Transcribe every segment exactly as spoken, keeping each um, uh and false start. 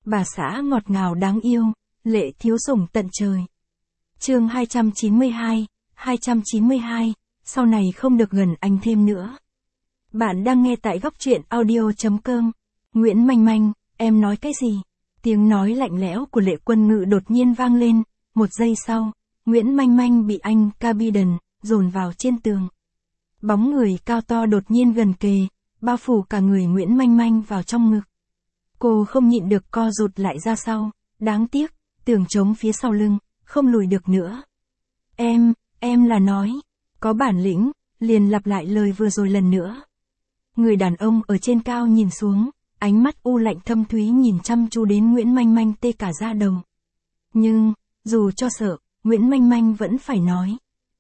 Bà xã ngọt ngào đáng yêu, Lệ thiếu sủng tận trời. Chương hai trăm chín mươi hai, hai trăm chín mươi hai, sau này không được gần anh thêm nữa. Bạn đang nghe tại góc truyện audio chấm com. Nguyễn Manh Manh, em nói cái gì? Tiếng nói lạnh lẽo của Lệ Quân Ngự đột nhiên vang lên, một giây sau, Nguyễn Manh Manh bị anh Cabiden dồn vào trên tường. Bóng người cao to đột nhiên gần kề, bao phủ cả người Nguyễn Manh Manh vào trong ngực. Cô không nhịn được co rụt lại ra sau, đáng tiếc, tường trống phía sau lưng, không lùi được nữa. Em, em là nói, có bản lĩnh, liền lặp lại lời vừa rồi lần nữa. Người đàn ông ở trên cao nhìn xuống, ánh mắt u lạnh thâm thúy nhìn chăm chú đến Nguyễn Manh Manh tê cả da đầu. Nhưng, dù cho sợ, Nguyễn Manh Manh vẫn phải nói.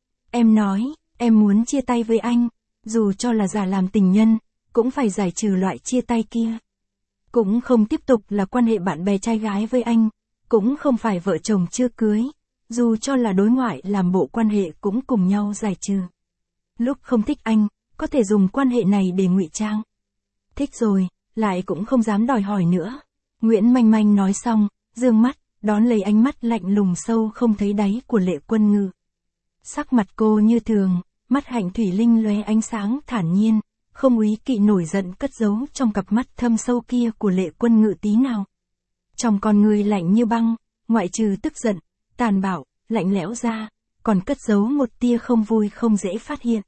Em nói, em muốn chia tay với anh, dù cho là giả làm tình nhân, cũng phải giải trừ loại chia tay kia. Cũng không tiếp tục là quan hệ bạn bè trai gái với anh, cũng không phải vợ chồng chưa cưới, dù cho là đối ngoại làm bộ quan hệ cũng cùng nhau giải trừ. Lúc không thích anh, có thể dùng quan hệ này để ngụy trang. Thích rồi, lại cũng không dám đòi hỏi nữa. Nguyễn Manh Manh nói xong, dương mắt, đón lấy ánh mắt lạnh lùng sâu không thấy đáy của Lệ Quân Ngự. Sắc mặt cô như thường, mắt hạnh thủy linh lóe ánh sáng thản nhiên, không úy kỵ nổi giận cất giấu trong cặp mắt thâm sâu kia của Lệ Quân Ngự tí nào. Trong con người lạnh như băng, ngoại trừ tức giận, tàn bạo, lạnh lẽo ra, còn cất giấu một tia không vui không dễ phát hiện.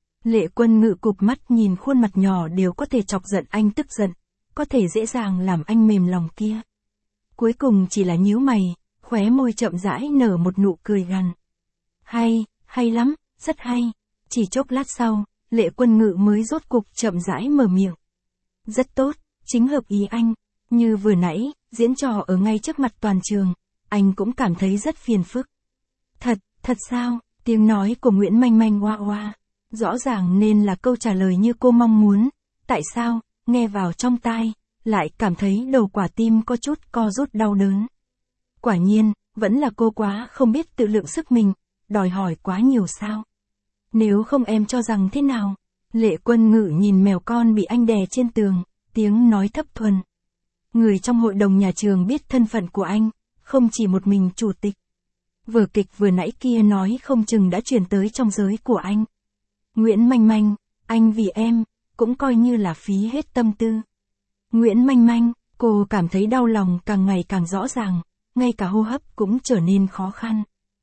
Lệ Quân Ngự cụp mắt nhìn khuôn mặt nhỏ đều có thể chọc giận anh tức giận, có thể dễ dàng làm anh mềm lòng kia. Cuối cùng chỉ là nhíu mày, khóe môi chậm rãi nở một nụ cười gằn. Hay, hay lắm, rất hay. Chỉ chốc lát sau, Lệ Quân Ngự mới rốt cục chậm rãi mở miệng. Rất tốt, chính hợp ý anh. Như vừa nãy, diễn trò ở ngay trước mặt toàn trường, anh cũng cảm thấy rất phiền phức. Thật, thật sao? Tiếng nói của Nguyễn Manh Manh oa oa. Rõ ràng nên là câu trả lời như cô mong muốn. Tại sao, nghe vào trong tai, lại cảm thấy đầu quả tim có chút co rút đau đớn. Quả nhiên, vẫn là cô quá không biết tự lượng sức mình, đòi hỏi quá nhiều sao. Nếu không em cho rằng thế nào? Lệ Quân Ngự nhìn mèo con bị anh đè trên tường, tiếng nói thấp thuần. Người trong hội đồng nhà trường biết thân phận của anh, không chỉ một mình chủ tịch. Vở kịch vừa nãy kia nói không chừng đã truyền tới trong giới của anh. Nguyễn Manh Manh, anh vì em, cũng coi như là phí hết tâm tư. Nguyễn Manh Manh, cô cảm thấy đau lòng càng ngày càng rõ ràng, ngay cả hô hấp cũng trở nên khó khăn.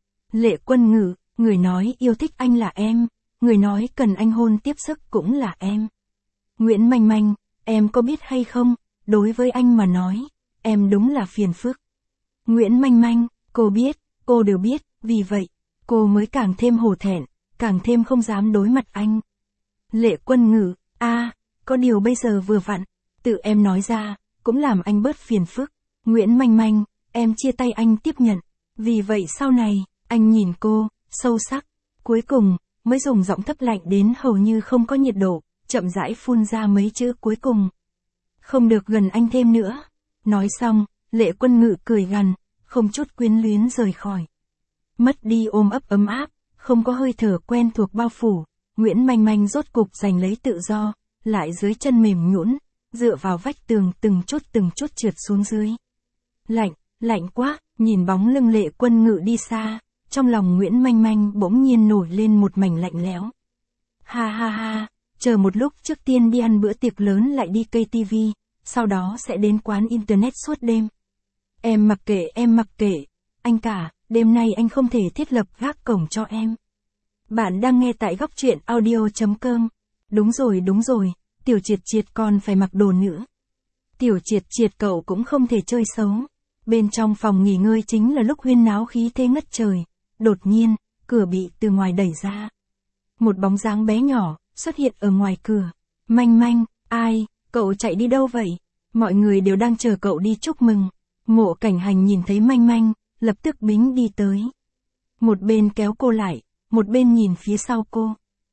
Lệ Quân Ngự, người nói yêu thích anh là em, người nói cần anh hôn tiếp sức cũng là em. Nguyễn Manh Manh, em có biết hay không, đối với anh mà nói, em đúng là phiền phức. Nguyễn Manh Manh, cô biết, cô đều biết, vì vậy, cô mới càng thêm hổ thẹn, càng thêm không dám đối mặt anh. Lệ Quân Ngự, a, à, có điều bây giờ vừa vặn, tự em nói ra, cũng làm anh bớt phiền phức. Nguyễn Manh Manh, em chia tay anh tiếp nhận, vì vậy sau này, anh nhìn cô, sâu sắc, cuối cùng, mới dùng giọng thấp lạnh đến hầu như không có nhiệt độ, chậm rãi phun ra mấy chữ cuối cùng. Không được gần anh thêm nữa. Nói xong, Lệ Quân Ngự cười gằn, không chút quyến luyến rời khỏi. Mất đi ôm ấp ấm áp, không có hơi thở quen thuộc bao phủ, Nguyễn Manh Manh rốt cục giành lấy tự do, lại dưới chân mềm nhũn, dựa vào vách tường từng chút từng chút trượt xuống dưới. Lạnh, lạnh quá, nhìn bóng lưng Lệ Quân Ngự đi xa, trong lòng Nguyễn Manh Manh bỗng nhiên nổi lên một mảnh lạnh lẽo. Ha ha ha, chờ một lúc trước tiên đi ăn bữa tiệc lớn lại đi cây tivi, sau đó sẽ đến quán internet suốt đêm. Em mặc kệ em mặc kệ, anh cả, đêm nay anh không thể thiết lập gác cổng cho em. Bạn đang nghe tại góc truyện audio chấm com. Đúng rồi đúng rồi, Tiểu Triệt Triệt còn phải mặc đồ nữa. Tiểu Triệt Triệt cậu cũng không thể chơi xấu. Bên trong phòng nghỉ ngơi chính là lúc huyên náo khí thế ngất trời. Đột nhiên, cửa bị từ ngoài đẩy ra. Một bóng dáng bé nhỏ xuất hiện ở ngoài cửa. Manh Manh, ai, cậu chạy đi đâu vậy? Mọi người đều đang chờ cậu đi chúc mừng. Mộ Cảnh Hành nhìn thấy Manh Manh, lập tức bính đi tới. Một bên kéo cô lại, một bên nhìn phía sau cô.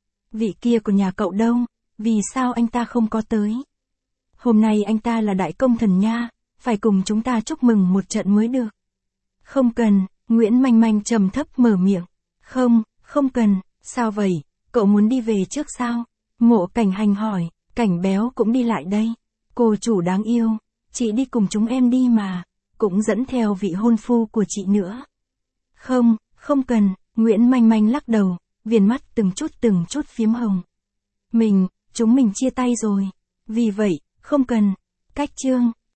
Vị kia của nhà cậu đâu? Vì sao anh ta không có tới? Hôm nay anh ta là đại công thần nha, phải cùng chúng ta chúc mừng một trận mới được. Không cần, Nguyễn Manh Manh trầm thấp mở miệng. Không, không cần, sao vậy, cậu muốn đi về trước sao? Mộ Cảnh Hành hỏi, Cảnh Béo cũng đi lại đây. Cô chủ đáng yêu, chị đi cùng chúng em đi mà. cũng dẫn theo vị hôn phu của chị nữa. Không, không cần, Nguyễn Manh Manh lắc đầu, viền mắt từng chút từng chút phím hồng. Mình, chúng mình chia tay rồi. Vì vậy, không cần. Cách chương